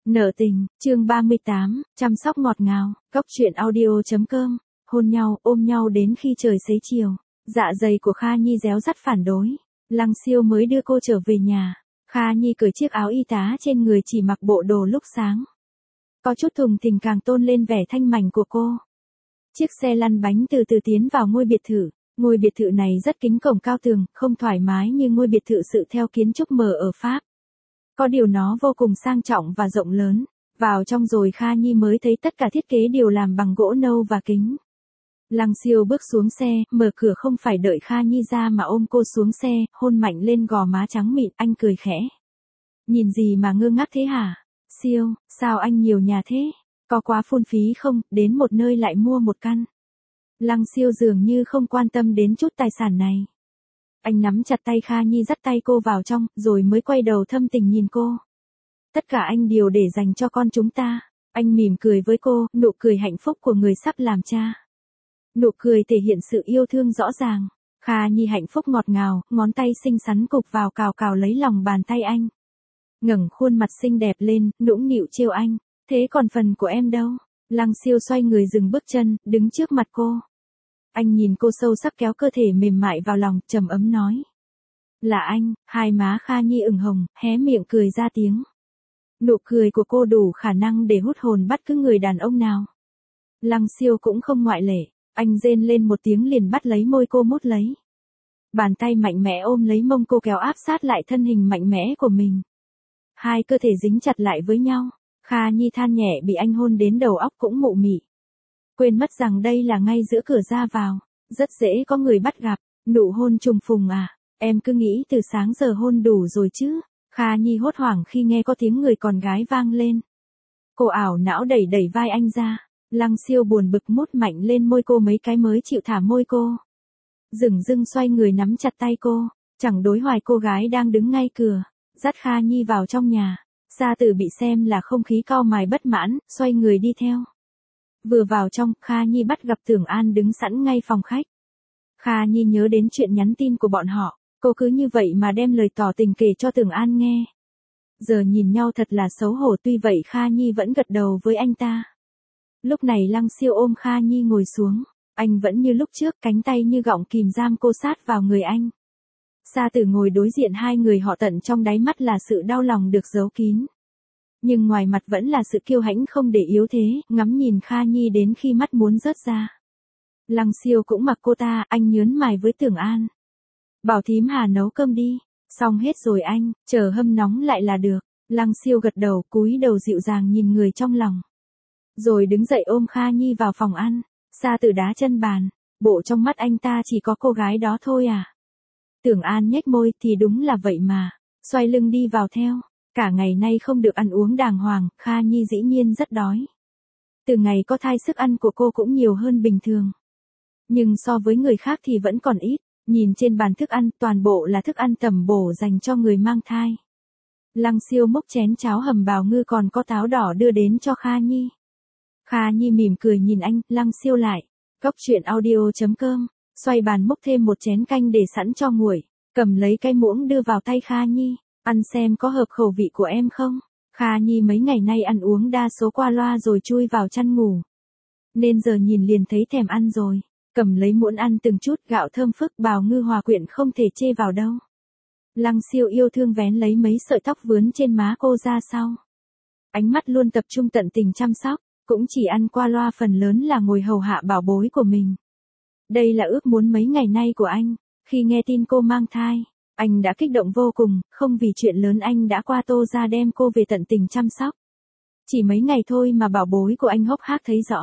Nợ tình, chương 38, chăm sóc ngọt ngào, góc truyện audio.com, hôn nhau, ôm nhau đến khi trời xế chiều. Dạ dày của Kha Nhi réo rắt phản đối. Lăng Siêu mới đưa cô trở về nhà. Kha Nhi cởi chiếc áo y tá trên người chỉ mặc bộ đồ lúc sáng. Có chút thùng thình càng tôn lên vẻ thanh mảnh của cô. Chiếc xe lăn bánh từ từ tiến vào ngôi biệt thự. Ngôi biệt thự này rất kính cổng cao tường, không thoải mái như ngôi biệt thự sự theo kiến trúc mờ ở Pháp. Có điều nó vô cùng sang trọng và rộng lớn. Vào trong rồi Kha Nhi mới thấy tất cả thiết kế đều làm bằng gỗ nâu và kính. Lăng Siêu bước xuống xe, mở cửa không phải đợi Kha Nhi ra mà ôm cô xuống xe, hôn mạnh lên gò má trắng mịn, anh cười khẽ. Nhìn gì mà ngơ ngác thế hả? Siêu, sao anh nhiều nhà thế? Có quá phung phí không, đến một nơi lại mua một căn. Lăng Siêu dường như không quan tâm đến chút tài sản này. Anh nắm chặt tay Kha Nhi dắt tay cô vào trong, rồi mới quay đầu thâm tình nhìn cô. Tất cả anh đều để dành cho con chúng ta. Anh mỉm cười với cô, nụ cười hạnh phúc của người sắp làm cha. Nụ cười thể hiện sự yêu thương rõ ràng. Kha Nhi hạnh phúc ngọt ngào, ngón tay xinh xắn cục vào cào cào lấy lòng bàn tay anh. Ngẩng khuôn mặt xinh đẹp lên, nũng nịu trêu anh. Thế còn phần của em đâu? Lăng Siêu xoay người dừng bước chân, đứng trước mặt cô. Anh nhìn cô sâu sắc kéo cơ thể mềm mại vào lòng, trầm ấm nói. Là anh, hai má Kha Nhi ửng hồng, hé miệng cười ra tiếng. Nụ cười của cô đủ khả năng để hút hồn bất cứ người đàn ông nào. Lăng Siêu cũng không ngoại lệ, anh rên lên một tiếng liền bắt lấy môi cô mút lấy. Bàn tay mạnh mẽ ôm lấy mông cô kéo áp sát lại thân hình mạnh mẽ của mình. Hai cơ thể dính chặt lại với nhau, Kha Nhi than nhẹ bị anh hôn đến đầu óc cũng mụ mị. Quên mất rằng đây là ngay giữa cửa ra vào, rất dễ có người bắt gặp, nụ hôn trùng phùng à, em cứ nghĩ từ sáng giờ hôn đủ rồi chứ. Kha Nhi hốt hoảng khi nghe có tiếng người con gái vang lên. Cô ảo não đẩy đẩy vai anh ra, Lăng Siêu buồn bực mút mạnh lên môi cô mấy cái mới chịu thả môi cô. Dửng dưng xoay người nắm chặt tay cô, chẳng đối hoài cô gái đang đứng ngay cửa, dắt Kha Nhi vào trong nhà. Gia Tử bị xem là không khí cau mày bất mãn, xoay người đi theo. Vừa vào trong, Kha Nhi bắt gặp Tưởng An đứng sẵn ngay phòng khách. Kha Nhi nhớ đến chuyện nhắn tin của bọn họ, cô cứ như vậy mà đem lời tỏ tình kể cho Tưởng An nghe. Giờ nhìn nhau thật là xấu hổ, tuy vậy Kha Nhi vẫn gật đầu với anh ta. Lúc này Lăng Siêu ôm Kha Nhi ngồi xuống, anh vẫn như lúc trước, cánh tay như gọng kìm giam cô sát vào người anh. Gia Tử ngồi đối diện hai người họ, tận trong đáy mắt là sự đau lòng được giấu kín. Nhưng ngoài mặt vẫn là sự kiêu hãnh không để yếu thế, ngắm nhìn Kha Nhi đến khi mắt muốn rớt ra. Lăng Siêu cũng mặc cô ta, anh nhớn mày với Tưởng An. Bảo thím Hà nấu cơm đi, xong hết rồi anh, chờ hâm nóng lại là được. Lăng Siêu gật đầu, cúi đầu dịu dàng nhìn người trong lòng. Rồi đứng dậy ôm Kha Nhi vào phòng ăn. Gia Tử đá chân bàn, bộ trong mắt anh ta chỉ có cô gái đó thôi à. Tưởng An nhếch môi, thì đúng là vậy mà, xoay lưng đi vào theo. Cả ngày nay không được ăn uống đàng hoàng, Kha Nhi dĩ nhiên rất đói. Từ ngày có thai sức ăn của cô cũng nhiều hơn bình thường. Nhưng so với người khác thì vẫn còn ít, nhìn trên bàn thức ăn toàn bộ là thức ăn tẩm bổ dành cho người mang thai. Lăng Siêu múc chén cháo hầm bào ngư còn có táo đỏ đưa đến cho Kha Nhi. Kha Nhi mỉm cười nhìn anh, Lăng Siêu lại. Góc truyện audio.com, xoay bàn múc thêm một chén canh để sẵn cho nguội, cầm lấy cái muỗng đưa vào tay Kha Nhi. Ăn xem có hợp khẩu vị của em không? Kha Nhi mấy ngày nay ăn uống đa số qua loa rồi chui vào chăn ngủ. Nên giờ nhìn liền thấy thèm ăn rồi. Cầm lấy muỗng ăn từng chút, gạo thơm phức bào ngư hòa quyện không thể chê vào đâu. Lăng Siêu yêu thương vén lấy mấy sợi tóc vướn trên má cô ra sau. Ánh mắt luôn tập trung tận tình chăm sóc, cũng chỉ ăn qua loa, phần lớn là ngồi hầu hạ bảo bối của mình. Đây là ước muốn mấy ngày nay của anh. Khi nghe tin cô mang thai, anh đã kích động vô cùng, không vì chuyện lớn anh đã qua Tô ra đem cô về tận tình chăm sóc. Chỉ mấy ngày thôi mà bảo bối của anh hốc hác thấy rõ.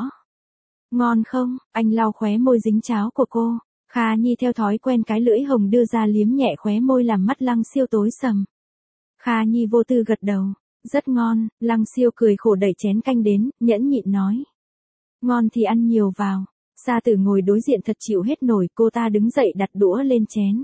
Ngon không? Anh lau khóe môi dính cháo của cô. Kha Nhi theo thói quen cái lưỡi hồng đưa ra liếm nhẹ khóe môi làm mắt Lăng Siêu tối sầm. Kha Nhi vô tư gật đầu. Rất ngon. Lăng Siêu cười khổ đẩy chén canh đến, nhẫn nhịn nói. Ngon thì ăn nhiều vào. Gia Tử ngồi đối diện thật chịu hết nổi, cô ta đứng dậy đặt đũa lên chén.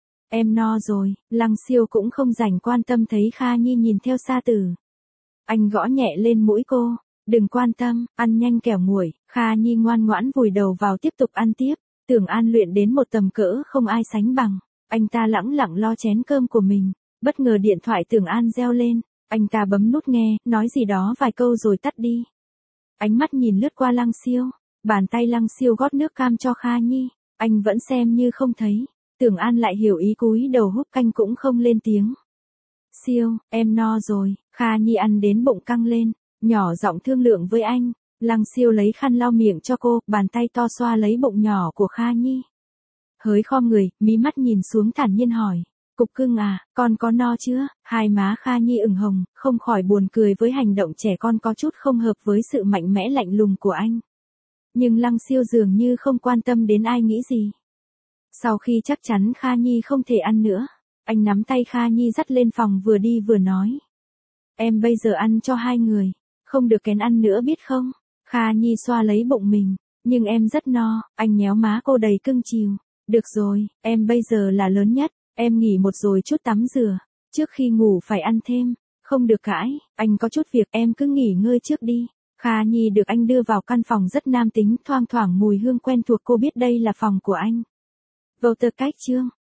Em no rồi. Lăng Siêu cũng không rảnh quan tâm thấy Kha Nhi nhìn theo Gia Tử. Anh gõ nhẹ lên mũi cô. Đừng quan tâm, ăn nhanh kẻo nguội. Kha Nhi ngoan ngoãn vùi đầu vào tiếp tục ăn tiếp. Tưởng An luyện đến một tầm cỡ không ai sánh bằng. Anh ta lẳng lặng lo chén cơm của mình. Bất ngờ điện thoại Tưởng An reo lên. Anh ta bấm nút nghe, nói gì đó vài câu rồi tắt đi. Ánh mắt nhìn lướt qua Lăng Siêu, bàn tay Lăng Siêu gót nước cam cho Kha Nhi, anh vẫn xem như không thấy. Tưởng An lại hiểu ý cúi đầu húp canh cũng không lên tiếng. Siêu, em no rồi. Kha Nhi ăn đến bụng căng lên, nhỏ giọng thương lượng với anh. Lăng Siêu lấy khăn lau miệng cho cô, bàn tay to xoa lấy bụng nhỏ của Kha Nhi. Hới khom người, mí mắt nhìn xuống thản nhiên hỏi. Cục cưng à, con có no chưa? Hai má Kha Nhi ửng hồng, không khỏi buồn cười với hành động trẻ con có chút không hợp với sự mạnh mẽ lạnh lùng của anh. Nhưng Lăng Siêu dường như không quan tâm đến ai nghĩ gì. Sau khi chắc chắn Kha Nhi không thể ăn nữa, anh nắm tay Kha Nhi dắt lên phòng vừa đi vừa nói. Em bây giờ ăn cho hai người, không được kén ăn nữa biết không? Kha Nhi xoa lấy bụng mình, nhưng em rất no, anh nhéo má cô đầy cưng chiều. Được rồi, em bây giờ là lớn nhất, em nghỉ một rồi chút tắm rửa, trước khi ngủ phải ăn thêm, không được cãi, anh có chút việc em cứ nghỉ ngơi trước đi. Kha Nhi được anh đưa vào căn phòng rất nam tính, thoang thoảng mùi hương quen thuộc, cô biết đây là phòng của anh. Vào tờ cách chương.